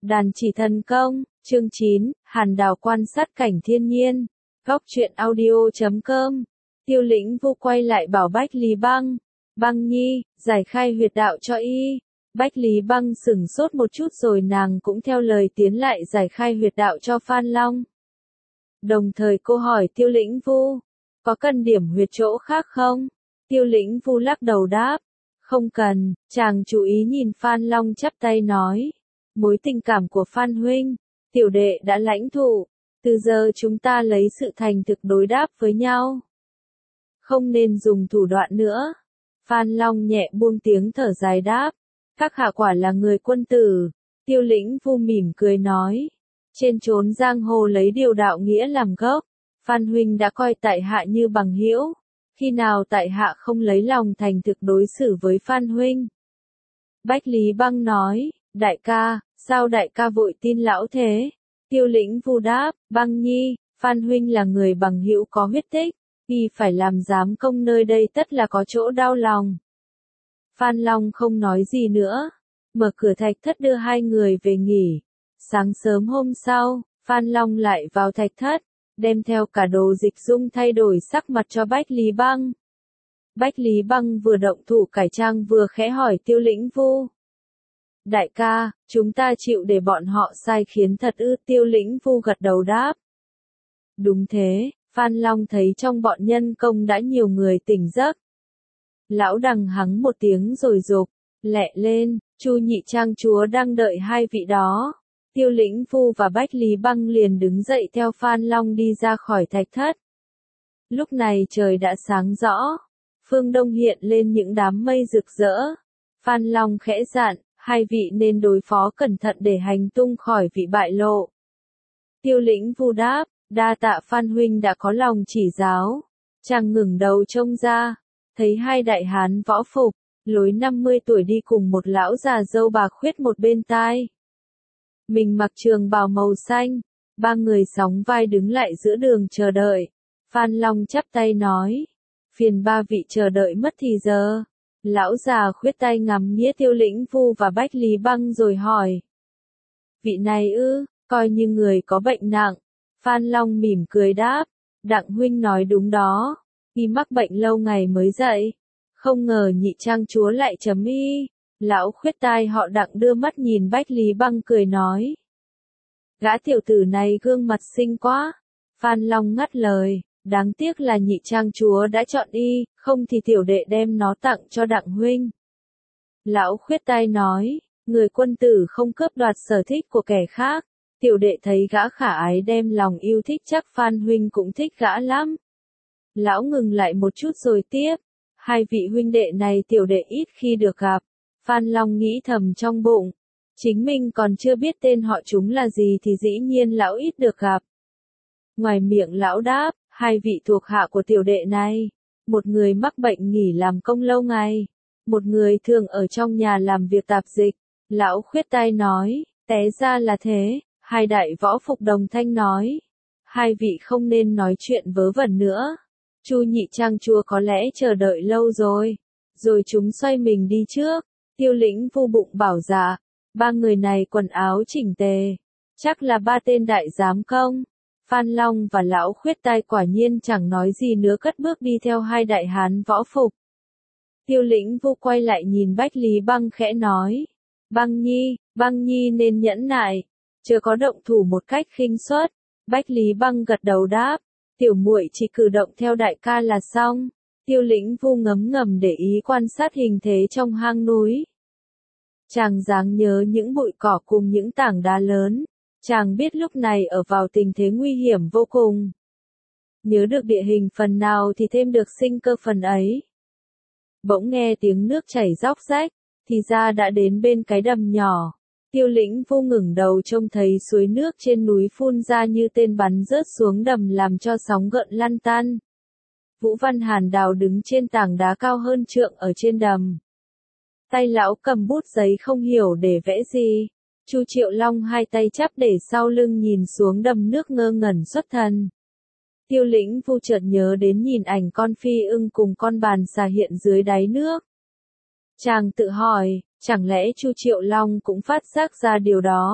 Đàn chỉ thần công, chương 9, Hàn Đào quan sát cảnh thiên nhiên. Góc truyện audio.com. Tiêu Lĩnh Vu quay lại bảo Bách Lý Băng. Băng nhi, giải khai huyệt đạo cho y. Bách Lý Băng sửng sốt một chút rồi nàng cũng theo lời tiến lại giải khai huyệt đạo cho Phan Long. Đồng thời cô hỏi Tiêu Lĩnh Vu, có cần điểm huyệt chỗ khác không? Tiêu Lĩnh Vu lắc đầu đáp, không cần. Chàng chú ý nhìn Phan Long chắp tay nói, mối tình cảm của Phan huynh, tiểu đệ đã lãnh thụ, từ giờ chúng ta lấy sự thành thực đối đáp với nhau. Không nên dùng thủ đoạn nữa. Phan Long nhẹ buông tiếng thở dài đáp, các hạ quả là người quân tử. Tiêu Lĩnh Vu mỉm cười nói, trên chốn giang hồ lấy điều đạo nghĩa làm gốc, Phan huynh đã coi tại hạ như bằng hữu, khi nào tại hạ không lấy lòng thành thực đối xử với Phan huynh? Bách Lý Băng nói, đại ca, sao đại ca vội tin lão thế? Tiêu Lĩnh Vu đáp, Băng nhi, Phan huynh là người bằng hữu có huyết tích, y phải làm giám công nơi đây tất là có chỗ đau lòng. Phan Long không nói gì nữa, mở cửa thạch thất đưa hai người về nghỉ. Sáng sớm hôm sau, Phan Long lại vào thạch thất, đem theo cả đồ dịch dung thay đổi sắc mặt cho Bách Lý Băng. Bách Lý Băng vừa động thủ cải trang vừa khẽ hỏi Tiêu Lĩnh Vu. Đại ca, chúng ta chịu để bọn họ sai khiến thật ư? Tiêu Lĩnh Vu gật đầu đáp. Đúng thế, Phan Long thấy trong bọn nhân công đã nhiều người tỉnh giấc. Lão đằng hắng một tiếng rồi rục, lẹ lên, Chu Nhị Trang chúa đang đợi hai vị đó. Tiêu Lĩnh Vu và Bách Lý Băng liền đứng dậy theo Phan Long đi ra khỏi thạch thất. Lúc này trời đã sáng rõ, phương đông hiện lên những đám mây rực rỡ. Phan Long khẽ dặn, hai vị nên đối phó cẩn thận để hành tung khỏi vị bại lộ. Tiêu Lĩnh Vu đáp, đa tạ Phan huynh đã có lòng chỉ giáo. Chàng ngẩng đầu trông ra, thấy hai đại hán võ phục, lối 50 tuổi đi cùng một lão già râu bạc khuyết một bên tai. Mình mặc trường bào màu xanh, ba người sóng vai đứng lại giữa đường chờ đợi. Phan Long chắp tay nói, phiền ba vị chờ đợi mất thì giờ. Lão già khuyết tay ngắm nghĩa Tiêu Lĩnh Vu và Bách Lý Băng rồi hỏi, vị này ư, coi như người có bệnh nặng. Phan Long mỉm cười đáp, Đặng huynh nói đúng đó, y mắc bệnh lâu ngày mới dậy. Không ngờ Nhị Trang chúa lại chấm y. Lão khuyết tai họ Đặng đưa mắt nhìn Bách Lý Băng cười nói, gã tiểu tử này gương mặt xinh quá. Phan Long ngắt lời, đáng tiếc là Nhị Trang chúa đã chọn y, không thì tiểu đệ đem nó tặng cho Đặng huynh. Lão khuyết tai nói, người quân tử không cướp đoạt sở thích của kẻ khác. Tiểu đệ thấy gã khả ái đem lòng yêu thích chắc Phan huynh cũng thích gã lắm. Lão ngừng lại một chút rồi tiếp, hai vị huynh đệ này tiểu đệ ít khi được gặp. Phan Long nghĩ thầm trong bụng, chính mình còn chưa biết tên họ chúng là gì thì dĩ nhiên lão ít được gặp. Ngoài miệng lão đáp, hai vị thuộc hạ của tiểu đệ này, một người mắc bệnh nghỉ làm công lâu ngày, một người thường ở trong nhà làm việc tạp dịch. Lão khuyết tai nói, té ra là thế. Hai đại võ phục đồng thanh nói, hai vị không nên nói chuyện vớ vẩn nữa. Chu Nhị Trang chúa có lẽ chờ đợi lâu rồi. Rồi chúng xoay mình đi trước. Tiêu Lĩnh Vu bụng bảo dạ, ba người này quần áo chỉnh tề, chắc là ba tên đại giám công. Phan Long và lão khuyết tai quả nhiên chẳng nói gì nữa cất bước đi theo hai đại hán võ phục. Tiêu Lĩnh Vu quay lại nhìn Bách Lý Băng khẽ nói, Băng nhi nên nhẫn nại, chưa có động thủ một cách khinh suất. Bách Lý Băng gật đầu đáp, tiểu muội chỉ cử động theo đại ca là xong. Tiêu Lĩnh Vu ngấm ngầm để ý quan sát hình thế trong hang núi. Chàng dáng nhớ những bụi cỏ cùng những tảng đá lớn. Chàng biết lúc này ở vào tình thế nguy hiểm vô cùng. Nhớ được địa hình phần nào thì thêm được sinh cơ phần ấy. Bỗng nghe tiếng nước chảy róc rách, thì ra đã đến bên cái đầm nhỏ. Tiêu Lĩnh Vu ngẩng đầu trông thấy suối nước trên núi phun ra như tên bắn rớt xuống đầm làm cho sóng gợn lăn tăn. Vũ Văn Hàn Đào đứng trên tảng đá cao hơn trượng ở trên đầm. Tay lão cầm bút giấy không hiểu để vẽ gì. Chu Triệu Long hai tay chắp để sau lưng nhìn xuống đầm nước ngơ ngẩn xuất thần. Tiêu Lĩnh Vu chợt nhớ đến nhìn ảnh con phi ưng cùng con bàn xà hiện dưới đáy nước. Chàng tự hỏi, chẳng lẽ Chu Triệu Long cũng phát giác ra điều đó?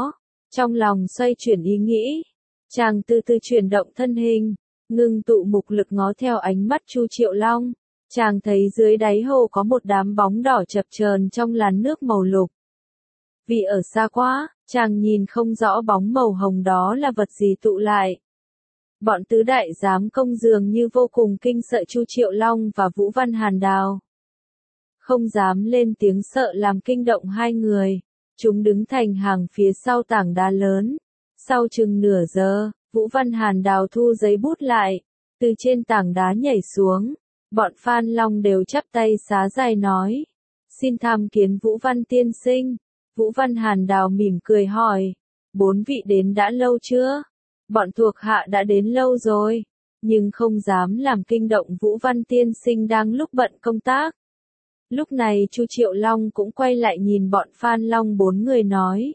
Trong lòng xoay chuyển ý nghĩ, chàng từ từ chuyển động thân hình, ngưng tụ mục lực ngó theo ánh mắt Chu Triệu Long. Chàng thấy dưới đáy hồ có một đám bóng đỏ chập chờn trong làn nước màu lục. Vì ở xa quá, chàng nhìn không rõ bóng màu hồng đó là vật gì tụ lại. Bọn tứ đại giám công dường như vô cùng kinh sợ Chu Triệu Long và Vũ Văn Hàn Đào. Không dám lên tiếng sợ làm kinh động hai người. Chúng đứng thành hàng phía sau tảng đá lớn. Sau chừng nửa giờ, Vũ Văn Hàn Đào thu giấy bút lại, từ trên tảng đá nhảy xuống. Bọn Phan Long đều chắp tay xá dài nói. Xin tham kiến Vũ Văn tiên sinh. Vũ Văn Hàn Đào mỉm cười hỏi. 4 vị đến đã lâu chưa? Bọn thuộc hạ đã đến lâu rồi, nhưng không dám làm kinh động Vũ Văn tiên sinh đang lúc bận công tác. Lúc này Chu Triệu Long cũng quay lại nhìn bọn Phan Long 4 người nói.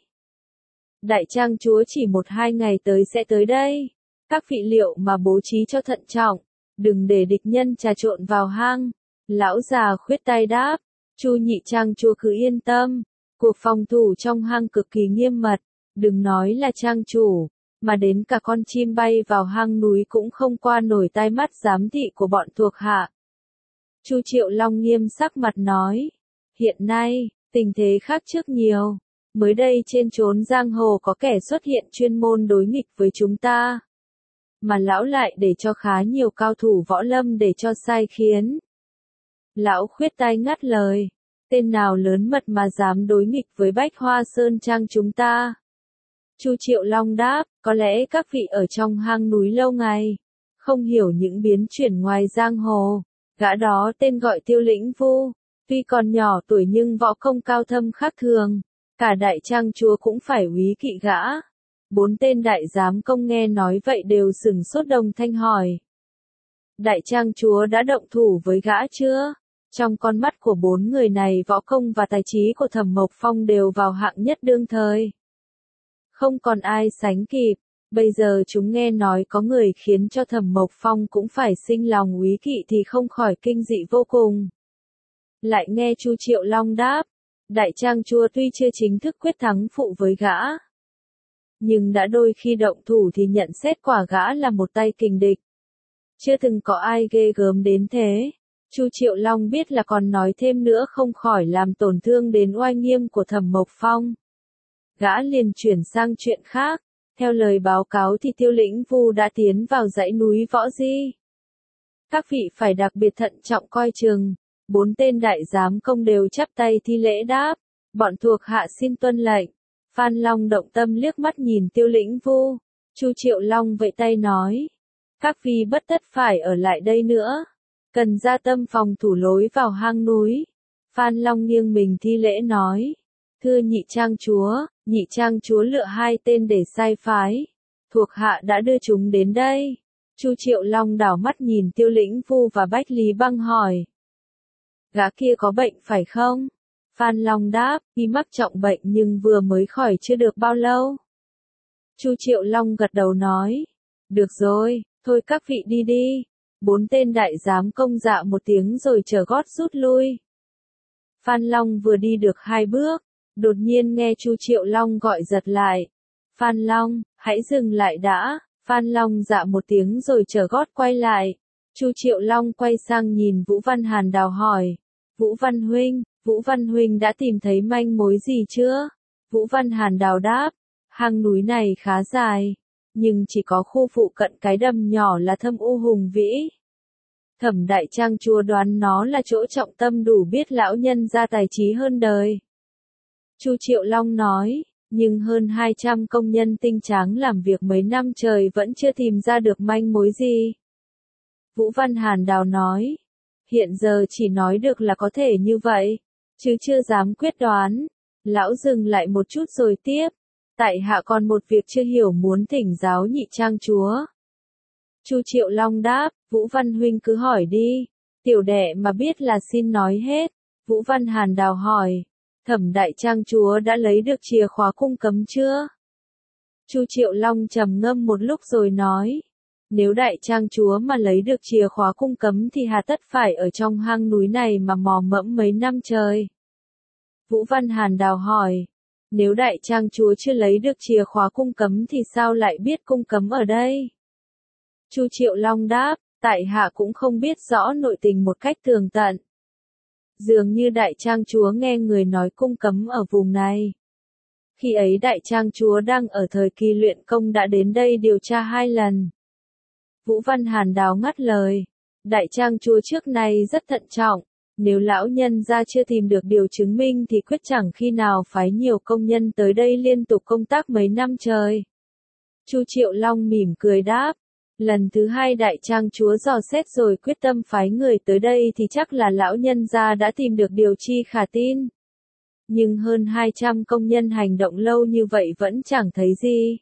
Đại trang chúa chỉ 1-2 ngày tới sẽ tới đây. Các vị liệu mà bố trí cho thận trọng, đừng để địch nhân trà trộn vào hang. Lão già khuyết tay đáp, Chu nhị trang chúa cứ yên tâm. Cuộc phòng thủ trong hang cực kỳ nghiêm mật, đừng nói là trang chủ, mà đến cả con chim bay vào hang núi cũng không qua nổi tai mắt giám thị của bọn thuộc hạ. Chu Triệu Long nghiêm sắc mặt nói, hiện nay, tình thế khác trước nhiều. Mới đây trên chốn giang hồ có kẻ xuất hiện chuyên môn đối nghịch với chúng ta. Mà lão lại để cho khá nhiều cao thủ võ lâm để cho sai khiến. Lão khuyết tai ngắt lời, tên nào lớn mật mà dám đối nghịch với Bách Hoa Sơn Trang chúng ta? Chu Triệu Long đáp, có lẽ các vị ở trong hang núi lâu ngày, không hiểu những biến chuyển ngoài giang hồ. Gã đó tên gọi Tiêu Lĩnh Vu, tuy còn nhỏ tuổi nhưng võ công cao thâm khác thường, cả đại trang chúa cũng phải úy kỵ gã. 4 tên đại giám công nghe nói vậy đều sửng sốt đồng thanh hỏi. Đại trang chúa đã động thủ với gã chưa? Trong con mắt của 4 người này võ công và tài trí của Thẩm Mộc Phong đều vào hạng nhất đương thời. Không còn ai sánh kịp, bây giờ chúng nghe nói có người khiến cho Thẩm Mộc Phong cũng phải sinh lòng úy kỵ thì không khỏi kinh dị vô cùng. Lại nghe Chu Triệu Long đáp, đại trang chúa tuy chưa chính thức quyết thắng phụ với gã, nhưng đã đôi khi động thủ thì nhận xét quả gã là một tay kình địch. Chưa từng có ai ghê gớm đến thế. Chu Triệu Long biết là còn nói thêm nữa không khỏi làm tổn thương đến oai nghiêm của Thẩm Mộc Phong. Gã liền chuyển sang chuyện khác. Theo lời báo cáo thì Tiêu Lĩnh Vu đã tiến vào dãy núi Võ Di. Các vị phải đặc biệt thận trọng coi chừng. 4 tên đại giám công đều chắp tay thi lễ đáp. Bọn thuộc hạ xin tuân lệnh. Phan Long động tâm liếc mắt nhìn Tiêu Lĩnh Vu. Chu Triệu Long vẫy tay nói. Các vị bất tất phải ở lại đây nữa. Cần ra tâm phòng thủ lối vào hang núi. Phan Long nghiêng mình thi lễ nói. Thưa nhị trang chúa lựa 2 tên để sai phái. Thuộc hạ đã đưa chúng đến đây. Chu Triệu Long đảo mắt nhìn Tiêu Lĩnh Vu và Bách Lý Băng hỏi. Gã kia có bệnh phải không? Phan Long đáp, y mắc trọng bệnh nhưng vừa mới khỏi chưa được bao lâu. Chu Triệu Long gật đầu nói. Được rồi, thôi các vị đi đi. 4 tên đại giám công dạ một tiếng rồi trở gót rút lui. Phan Long vừa đi được 2 bước, đột nhiên nghe Chu Triệu Long gọi giật lại. Phan Long, hãy dừng lại đã. Phan Long dạ một tiếng rồi trở gót quay lại. Chu Triệu Long quay sang nhìn Vũ Văn Hàn Đào hỏi. Vũ Văn Huynh đã tìm thấy manh mối gì chưa? Vũ Văn Hàn Đào đáp. Hang núi này khá dài, nhưng chỉ có khu phụ cận cái đầm nhỏ là Thâm U hùng vĩ. Thẩm đại trang chúa đoán nó là chỗ trọng tâm đủ biết lão nhân ra tài trí hơn đời. Chu Triệu Long nói, nhưng hơn 200 công nhân tinh tráng làm việc mấy năm trời vẫn chưa tìm ra được manh mối gì. Vũ Văn Hàn Đào nói, hiện giờ chỉ nói được là có thể như vậy, chứ chưa dám quyết đoán. Lão dừng lại một chút rồi tiếp, tại hạ còn một việc chưa hiểu muốn thỉnh giáo nhị trang chúa. Chu Triệu Long đáp, Vũ Văn Huynh cứ hỏi đi, tiểu đệ mà biết là xin nói hết. Vũ Văn Hàn Đào hỏi, Thẩm đại trang chúa đã lấy được chìa khóa cung cấm chưa? Chu Triệu Long trầm ngâm một lúc rồi nói, nếu đại trang chúa mà lấy được chìa khóa cung cấm thì hà tất phải ở trong hang núi này mà mò mẫm mấy năm trời. Vũ Văn Hàn Đào hỏi, Nếu đại trang chúa chưa lấy được chìa khóa cung cấm thì sao lại biết cung cấm ở đây? Chu Triệu Long đáp, tại hạ cũng không biết rõ nội tình một cách tường tận. Dường như đại trang chúa nghe người nói cung cấm ở vùng này. Khi ấy đại trang chúa đang ở thời kỳ luyện công đã đến đây điều tra 2 lần. Vũ Văn Hàn Đào ngắt lời. Đại trang chúa trước nay rất thận trọng. Nếu lão nhân gia chưa tìm được điều chứng minh thì quyết chẳng khi nào phái nhiều công nhân tới đây liên tục công tác mấy năm trời. Chu Triệu Long mỉm cười đáp. Lần thứ 2 đại trang chúa dò xét rồi quyết tâm phái người tới đây thì chắc là lão nhân gia đã tìm được điều chi khả tin. Nhưng hơn 200 công nhân hành động lâu như vậy vẫn chẳng thấy gì.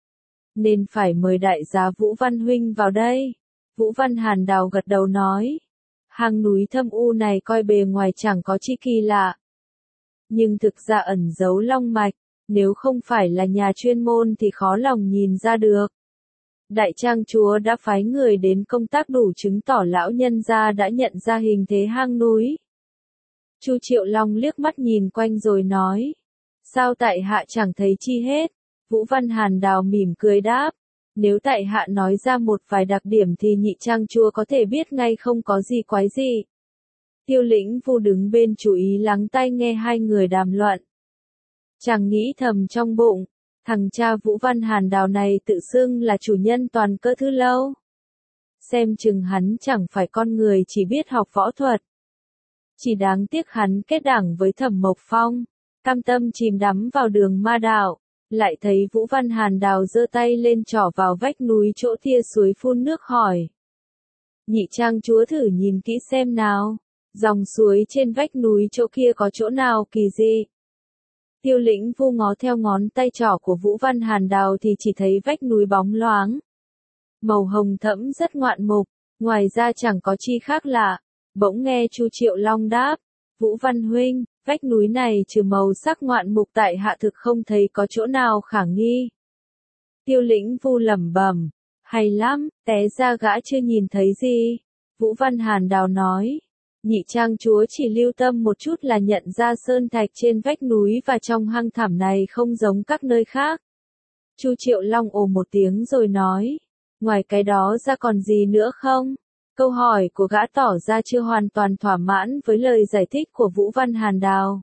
Nên phải mời đại giá Vũ Văn Huynh vào đây. Vũ Văn Hàn Đào gật đầu nói. Hang núi thâm u này coi bề ngoài chẳng có chi kỳ lạ. Nhưng thực ra ẩn giấu long mạch, nếu không phải là nhà chuyên môn thì khó lòng nhìn ra được. Đại trang chúa đã phái người đến công tác đủ chứng tỏ lão nhân gia đã nhận ra hình thế hang núi. Chu Triệu Long liếc mắt nhìn quanh rồi nói. Sao tại hạ chẳng thấy chi hết? Vũ Văn Hàn Đào mỉm cười đáp. Nếu tại hạ nói ra một vài đặc điểm thì nhị trang chúa có thể biết ngay không có gì quái gì. Tiêu Lĩnh Vu đứng bên chú ý lắng tai nghe hai người đàm luận. Chàng nghĩ thầm trong bụng, thằng cha Vũ Văn Hàn Đào này tự xưng là chủ nhân toàn Cỡ Thư Lâu. Xem chừng hắn chẳng phải con người chỉ biết học võ thuật. Chỉ đáng tiếc hắn kết đảng với Thẩm Mộc Phong, cam tâm chìm đắm vào đường ma đạo. Lại thấy Vũ Văn Hàn Đào giơ tay lên trỏ vào vách núi chỗ thia suối phun nước hỏi. Nhị trang chúa thử nhìn kỹ xem nào, dòng suối trên vách núi chỗ kia có chỗ nào kỳ dị. Tiêu Lĩnh Vu ngó theo ngón tay trỏ của Vũ Văn Hàn Đào thì chỉ thấy vách núi bóng loáng. Màu hồng thẫm rất ngoạn mục, ngoài ra chẳng có chi khác lạ. Bỗng nghe Chu Triệu Long đáp, Vũ Văn Huynh, vách núi này trừ màu sắc ngoạn mục tại hạ thực không thấy có chỗ nào khả nghi. Tiêu Lĩnh Vu lẩm bẩm, hay lắm, té ra gã chưa nhìn thấy gì. Vũ Văn Hàn Đào nói, nhị trang chúa chỉ lưu tâm một chút là nhận ra sơn thạch trên vách núi và trong hang thẳm này không giống các nơi khác. Chu Triệu Long ồ một tiếng rồi nói, ngoài cái đó ra còn gì nữa không? Câu hỏi của gã tỏ ra chưa hoàn toàn thỏa mãn với lời giải thích của Vũ Văn Hàn Đào.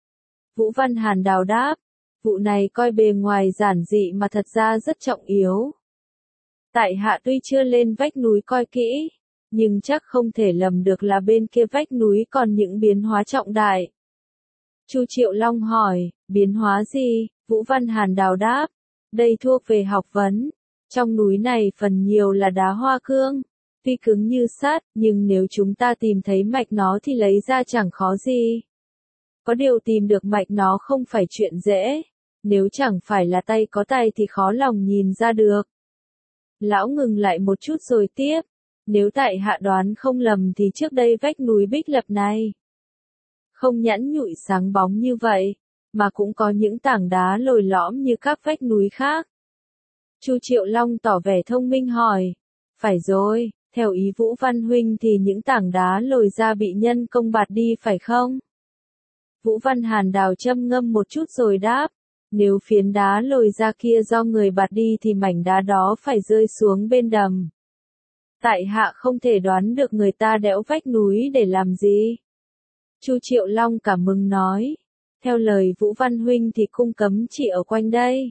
Vũ Văn Hàn Đào đáp, vụ này coi bề ngoài giản dị mà thật ra rất trọng yếu. Tại hạ tuy chưa lên vách núi coi kỹ, nhưng chắc không thể lầm được là bên kia vách núi còn những biến hóa trọng đại. Chu Triệu Long hỏi, biến hóa gì? Vũ Văn Hàn Đào đáp, đây thuộc về học vấn. Trong núi này phần nhiều là đá hoa cương. Tuy cứng như sắt, nhưng nếu chúng ta tìm thấy mạch nó thì lấy ra chẳng khó gì. Có điều tìm được mạch nó không phải chuyện dễ. Nếu chẳng phải là tay có tay thì khó lòng nhìn ra được. Lão ngừng lại một chút rồi tiếp. Nếu tại hạ đoán không lầm thì trước đây vách núi Bích Lập này không nhẵn nhụi sáng bóng như vậy, mà cũng có những tảng đá lồi lõm như các vách núi khác. Chu Triệu Long tỏ vẻ thông minh hỏi. Phải rồi, theo ý Vũ Văn Huynh thì những tảng đá lồi ra bị nhân công bạt đi phải không? Vũ Văn Hàn Đào châm ngâm một chút rồi đáp. Nếu phiến đá lồi ra kia do người bạt đi thì mảnh đá đó phải rơi xuống bên đầm. Tại hạ không thể đoán được người ta đẽo vách núi để làm gì. Chu Triệu Long cảm mừng nói. Theo lời Vũ Văn Huynh thì cung cấm chỉ ở quanh đây.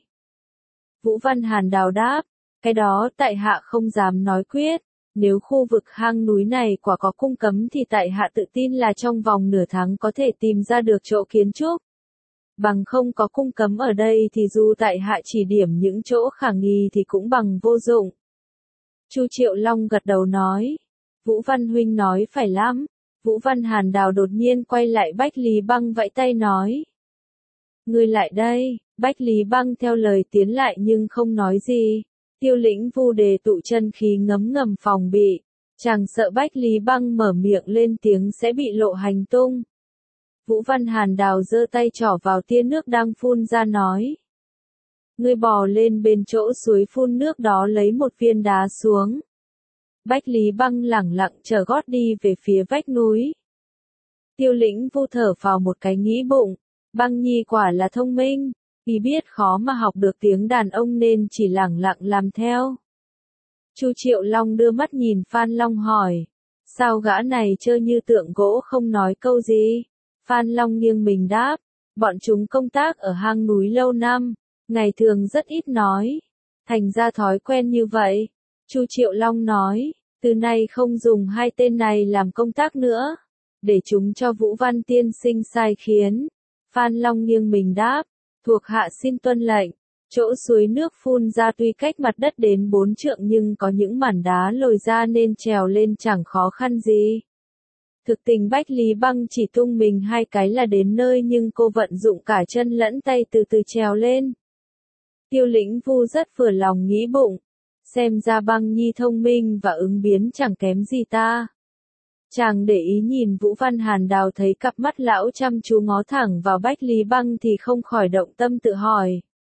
Vũ Văn Hàn Đào đáp. Cái đó tại hạ không dám nói quyết. Nếu khu vực hang núi này quả có cung cấm thì tại hạ tự tin là trong vòng nửa tháng có thể tìm ra được chỗ kiến trúc. Bằng không có cung cấm ở đây thì dù tại hạ chỉ điểm những chỗ khả nghi thì cũng bằng vô dụng. Chu Triệu Long gật đầu nói. Vũ Văn Huynh nói phải lắm. Vũ Văn Hàn Đào đột nhiên quay lại Bách Lý Băng vẫy tay nói. Ngươi lại đây. Bách Lý Băng theo lời tiến lại nhưng không nói gì. Tiêu Lĩnh Vu đề tụ chân khí ngấm ngầm phòng bị. Chàng sợ Bách Lý Băng mở miệng lên tiếng sẽ bị lộ hành tung. Vũ Văn Hàn Đào giơ tay trỏ vào tia nước đang phun ra nói. Ngươi bò lên bên chỗ suối phun nước đó lấy một viên đá xuống. Bách Lý Băng lẳng lặng chờ gót đi về phía vách núi. Tiêu Lĩnh Vu thở phào một cái nghĩ bụng. Băng nhi quả là thông minh. Y biết khó mà học được tiếng đàn ông nên chỉ lẳng lặng làm theo. Chu Triệu Long đưa mắt nhìn Phan Long hỏi. Sao gã này chơi như tượng gỗ không nói câu gì? Phan Long nghiêng mình đáp. Bọn chúng công tác ở hang núi lâu năm, ngày thường rất ít nói. Thành ra thói quen như vậy. Chu Triệu Long nói. Từ nay không dùng hai tên này làm công tác nữa. Để chúng cho Vũ Văn tiên sinh sai khiến. Phan Long nghiêng mình đáp. Thuộc hạ xin tuân lệnh. Chỗ suối nước phun ra tuy cách mặt đất đến 4 trượng nhưng có những mảnh đá lồi ra nên trèo lên chẳng khó khăn gì. Thực tình Bách Lý Băng chỉ tung mình 2 cái là đến nơi nhưng cô vận dụng cả chân lẫn tay từ từ trèo lên. Tiêu Lĩnh Vu rất vừa lòng nghĩ bụng. Xem ra Băng Nhi thông minh và ứng biến chẳng kém gì ta. Chàng để ý nhìn Vũ Văn Hàn Đào thấy cặp mắt lão chăm chú ngó thẳng vào Bách Lý Băng thì không khỏi động tâm tự hỏi.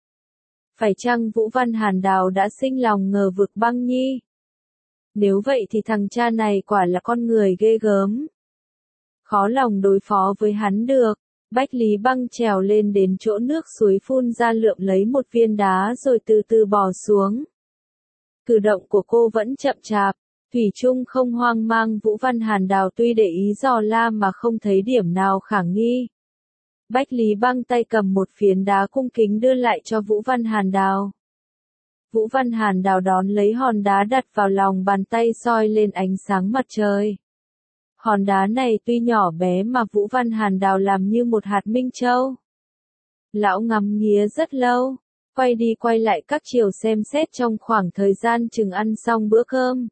Phải chăng Vũ Văn Hàn Đào đã sinh lòng ngờ vực Băng Nhi? Nếu vậy thì thằng cha này quả là con người ghê gớm. Khó lòng đối phó với hắn được. Bách Lý Băng trèo lên đến chỗ nước suối phun ra lượm lấy một viên đá rồi từ từ bò xuống. Cử động của cô vẫn chậm chạp. Thủy chung không hoang mang. Vũ Văn Hàn Đào tuy để ý dò la mà không thấy điểm nào khả nghi. Bách Lý Băng tay cầm một phiến đá cung kính đưa lại cho Vũ Văn Hàn Đào. Vũ Văn Hàn Đào đón lấy hòn đá đặt vào lòng bàn tay soi lên ánh sáng mặt trời. Hòn đá này tuy nhỏ bé mà Vũ Văn Hàn Đào làm như một hạt minh châu. Lão ngắm nghía rất lâu, quay đi quay lại các chiều xem xét trong khoảng thời gian chừng ăn xong bữa cơm.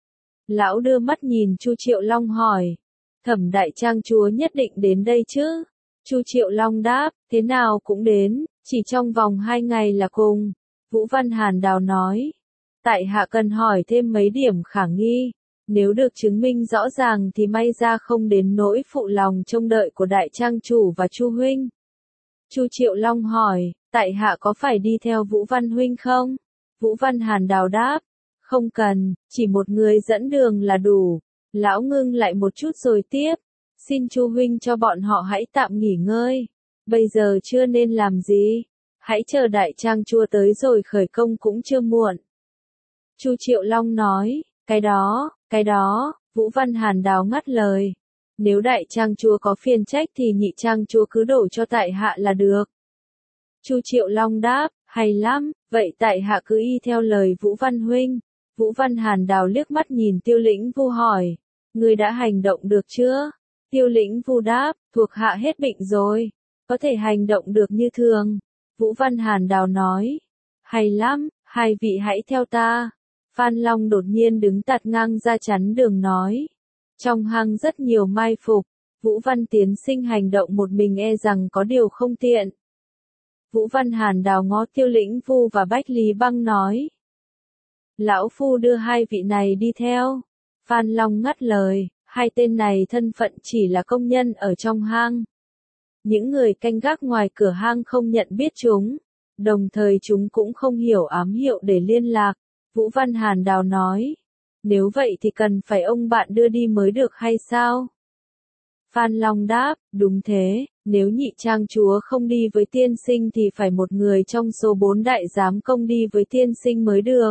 Lão đưa mắt nhìn Chu Triệu Long hỏi, Thẩm đại trang chúa nhất định đến đây chứ? Chu Triệu Long đáp, thế nào cũng đến, chỉ trong vòng 2 ngày là cùng. Vũ Văn Hàn Đào nói, tại hạ cần hỏi thêm mấy điểm khả nghi, nếu được chứng minh rõ ràng thì may ra không đến nỗi phụ lòng trông đợi của đại trang chủ và Chu huynh. Chu Triệu Long hỏi, tại hạ có phải đi theo Vũ Văn huynh không? Vũ Văn Hàn Đào đáp, không cần, chỉ một người dẫn đường là đủ. Lão ngưng lại một chút rồi tiếp, xin Chu huynh cho bọn họ hãy tạm nghỉ ngơi. Bây giờ chưa nên làm gì, hãy chờ đại trang chúa tới rồi khởi công cũng chưa muộn. Chu Triệu Long nói, cái đó, Vũ Văn Hàn Đào ngắt lời. Nếu đại trang chúa có phiền trách thì nhị trang chúa cứ đổ cho tại hạ là được. Chu Triệu Long đáp, hay lắm, vậy tại hạ cứ y theo lời Vũ Văn huynh. Vũ Văn Hàn Đào liếc mắt nhìn Tiêu Lĩnh Vu hỏi, ngươi đã hành động được chưa? Tiêu Lĩnh Vu đáp, thuộc hạ hết bệnh rồi, có thể hành động được như thường. Vũ Văn Hàn Đào nói, hay lắm, hai vị hãy theo ta. Phan Long đột nhiên đứng tạt ngang ra chắn đường nói, trong hang rất nhiều mai phục, Vũ Văn tiến sinh hành động một mình e rằng có điều không tiện. Vũ Văn Hàn Đào ngó Tiêu Lĩnh Vu và Bách Lý Băng nói, lão phu đưa hai vị này đi theo. Phan Long ngắt lời, hai tên này thân phận chỉ là công nhân ở trong hang. Những người canh gác ngoài cửa hang không nhận biết chúng, đồng thời chúng cũng không hiểu ám hiệu để liên lạc. Vũ Văn Hàn Đào nói, nếu vậy thì cần phải ông bạn đưa đi mới được hay sao? Phan Long đáp, đúng thế, nếu nhị trang chúa không đi với tiên sinh thì phải một người trong số 4 đại giám công đi với tiên sinh mới được.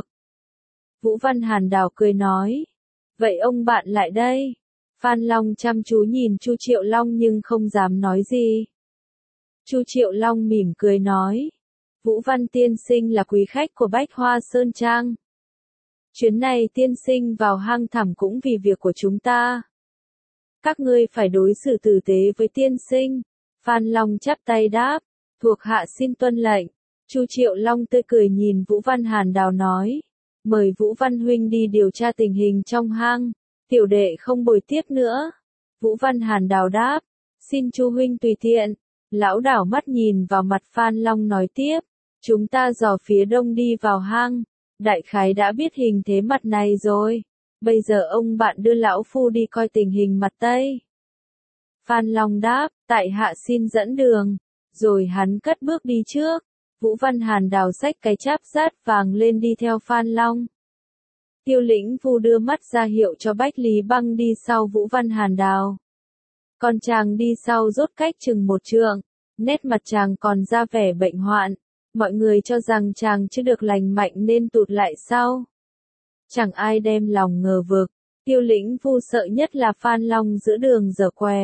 Vũ Văn Hàn Đào cười nói, vậy ông bạn lại đây. Phan Long chăm chú nhìn Chu Triệu Long nhưng không dám nói gì. Chu Triệu Long mỉm cười nói, Vũ Văn tiên sinh là quý khách của Bách Hoa Sơn Trang. Chuyến này tiên sinh vào hang thẳm cũng vì việc của chúng ta. Các ngươi phải đối xử tử tế với tiên sinh. Phan Long chắp tay đáp, thuộc hạ xin tuân lệnh. Chu Triệu Long tươi cười nhìn Vũ Văn Hàn Đào nói, mời Vũ Văn huynh đi điều tra tình hình trong hang, tiểu đệ không bồi tiếp nữa. Vũ Văn Hàn Đào đáp, xin Chu huynh tùy tiện. Lão đảo mắt nhìn vào mặt Phan Long nói tiếp, chúng ta dò phía đông đi vào hang, đại khái đã biết hình thế mặt này rồi. Bây giờ ông bạn đưa lão phu đi coi tình hình mặt tây. Phan Long đáp, tại hạ xin dẫn đường. Rồi hắn cất bước đi trước. Vũ Văn Hàn Đào xách cái cháp rát vàng lên đi theo Phan Long. Tiêu Lĩnh Vu đưa mắt ra hiệu cho Bách Lý Băng đi sau Vũ Văn Hàn Đào. Còn chàng đi sau rốt cách chừng 1 trượng. Nét mặt chàng còn ra vẻ bệnh hoạn, mọi người cho rằng chàng chưa được lành mạnh nên tụt lại sau. Chẳng ai đem lòng ngờ vực, Tiêu Lĩnh Vu sợ nhất là Phan Long giữa đường giở què.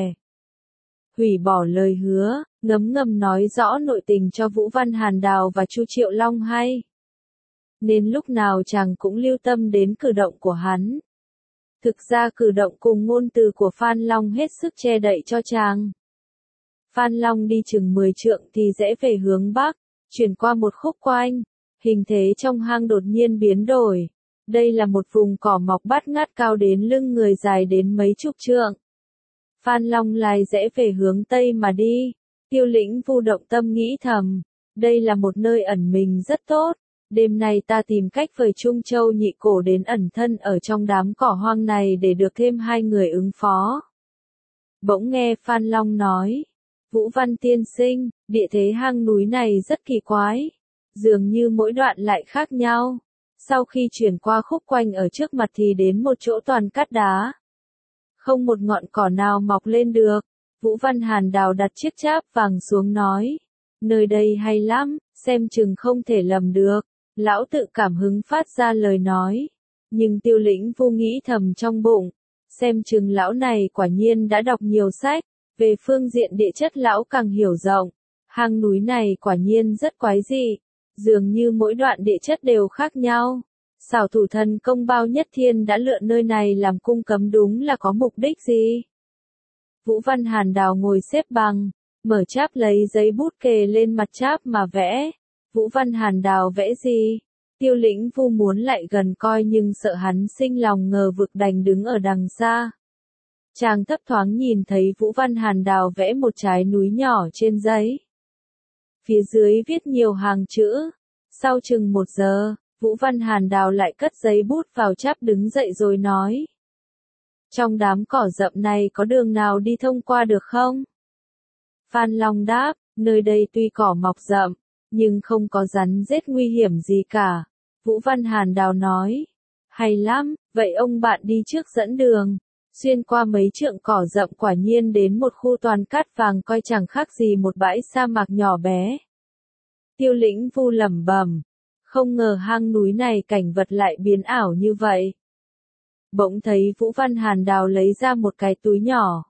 Hủy bỏ lời hứa, ngấm ngầm nói rõ nội tình cho Vũ Văn Hàn Đào và Chu Triệu Long hay. Nên lúc nào chàng cũng lưu tâm đến cử động của hắn. Thực ra cử động cùng ngôn từ của Phan Long hết sức che đậy cho chàng. Phan Long đi chừng 10 trượng thì rẽ về hướng bắc, chuyển qua một khúc quanh, hình thế trong hang đột nhiên biến đổi. Đây là một vùng cỏ mọc bát ngát cao đến lưng người dài đến mấy chục trượng. Phan Long lại rẽ về hướng tây mà đi. Tiêu Lĩnh Vu động tâm nghĩ thầm, đây là một nơi ẩn mình rất tốt. Đêm nay ta tìm cách vời Trung Châu Nhị Cổ đến ẩn thân ở trong đám cỏ hoang này để được thêm 2 người ứng phó. Bỗng nghe Phan Long nói, Vũ Văn tiên sinh, địa thế hang núi này rất kỳ quái, dường như mỗi đoạn lại khác nhau. Sau khi chuyển qua khúc quanh ở trước mặt thì đến một chỗ toàn cát đá. Không một ngọn cỏ nào mọc lên được. Vũ Văn Hàn Đào đặt chiếc cháp vàng xuống nói, nơi đây hay lắm, xem chừng không thể lầm được. Lão tự cảm hứng phát ra lời nói. Nhưng Tiêu Lĩnh Vu nghĩ thầm trong bụng, xem chừng lão này quả nhiên đã đọc nhiều sách. Về phương diện địa chất lão càng hiểu rộng. Hang núi này quả nhiên rất quái dị. Dường như mỗi đoạn địa chất đều khác nhau. Xảo thủ thần công Bao Nhất Thiên đã lựa nơi này làm cung cấm đúng là có mục đích gì? Vũ Văn Hàn Đào ngồi xếp bằng, mở cháp lấy giấy bút kề lên mặt cháp mà vẽ. Vũ Văn Hàn Đào vẽ gì? Tiêu Lĩnh Vu muốn lại gần coi nhưng sợ hắn sinh lòng ngờ vực đành đứng ở đằng xa. Chàng thấp thoáng nhìn thấy Vũ Văn Hàn Đào vẽ một trái núi nhỏ trên giấy. Phía dưới viết nhiều hàng chữ. Sau chừng 1 giờ, Vũ Văn Hàn Đào lại cất giấy bút vào cháp đứng dậy rồi nói. Trong đám cỏ rậm này có đường nào đi thông qua được không? Phan Long đáp, nơi đây tuy cỏ mọc rậm, nhưng không có rắn rết nguy hiểm gì cả. Vũ Văn Hàn Đào nói, hay lắm, vậy ông bạn đi trước dẫn đường. Xuyên qua mấy trượng cỏ rậm quả nhiên đến một khu toàn cát vàng coi chẳng khác gì một bãi sa mạc nhỏ bé. Tiêu Lĩnh Vu lẩm bẩm, không ngờ hang núi này cảnh vật lại biến ảo như vậy. Bỗng thấy Vũ Văn Hàn Đào lấy ra một cái túi nhỏ.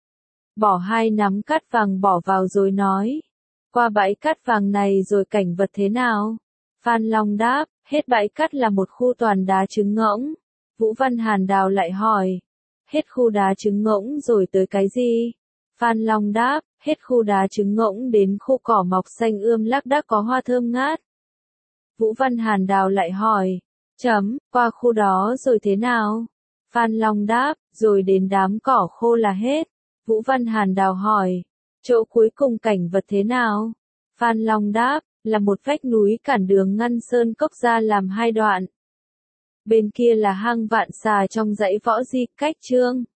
Bỏ 2 nắm cát vàng bỏ vào rồi nói, qua bãi cát vàng này rồi cảnh vật thế nào? Phan Long đáp, hết bãi cát là một khu toàn đá trứng ngỗng. Vũ Văn Hàn Đào lại hỏi, hết khu đá trứng ngỗng rồi tới cái gì? Phan Long đáp, hết khu đá trứng ngỗng đến khu cỏ mọc xanh lác đác có hoa thơm ngát. Vũ Văn Hàn Đào lại hỏi, qua khu đó rồi thế nào? Phan Long đáp, rồi đến đám cỏ khô là hết. Vũ Văn Hàn Đào hỏi, chỗ cuối cùng cảnh vật thế nào? Phan Long đáp, là một vách núi cản đường ngăn sơn cốc ra làm 2 đoạn. Bên kia là hang Vạn Xà trong dãy Võ Di Cách Chương.